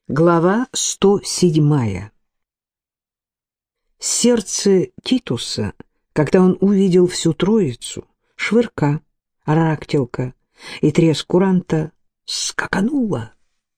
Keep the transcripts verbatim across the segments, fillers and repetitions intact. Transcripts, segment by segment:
Глава сто седьмая. Сердце Титуса, когда он увидел всю троицу, Швырка, Рактилка и треск куранта, скакануло.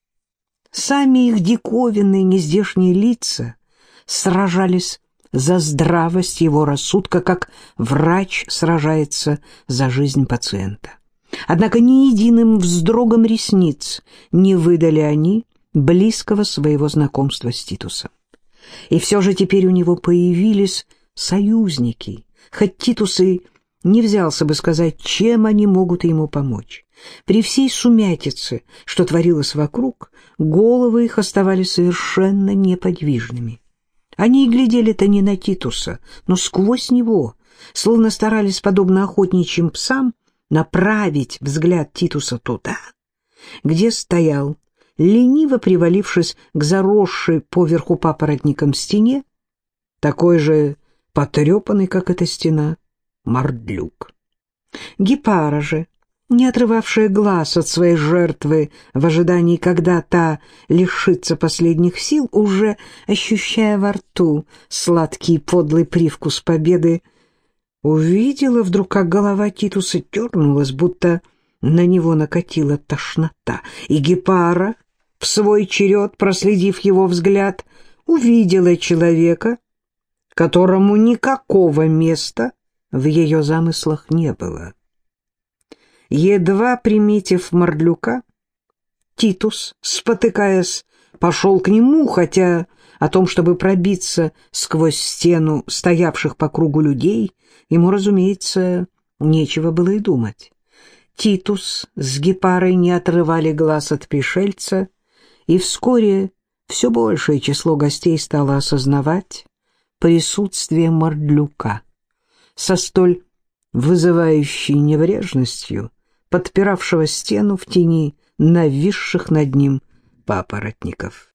Сами их диковинные нездешние лица сражались за здравость его рассудка, как врач сражается за жизнь пациента. Однако ни единым вздрогом ресниц не выдали они близкого своего знакомства с Титусом. И все же теперь у него появились союзники, хоть Титус и не взялся бы сказать, чем они могут ему помочь. При всей сумятице, что творилось вокруг, головы их оставались совершенно неподвижными. Они и глядели-то не на Титуса, но сквозь него, словно старались, подобно охотничьим псам, направить взгляд Титуса туда, где стоял, лениво привалившись к заросшей поверху папоротником стене, такой же потрепанный, как эта стена, Мардлюк. Гепара же, не отрывавшая глаз от своей жертвы в ожидании, когда та лишится последних сил, уже ощущая во рту сладкий подлый привкус победы, увидела вдруг, как голова Титуса дернулась, будто на него накатила тошнота, и Гепара, в свой черед, проследив его взгляд, увидела человека, которому никакого места в ее замыслах не было. Едва приметив Мардлюка, Титус, спотыкаясь, пошел к нему, хотя о том, чтобы пробиться сквозь стену стоявших по кругу людей, ему, разумеется, нечего было и думать. Титус с Гепарой не отрывали глаз от пришельца, и вскоре все большее число гостей стало осознавать присутствие Мардлюка, со столь вызывающей небрежностью, подпиравшего стену в тени нависших над ним папоротников.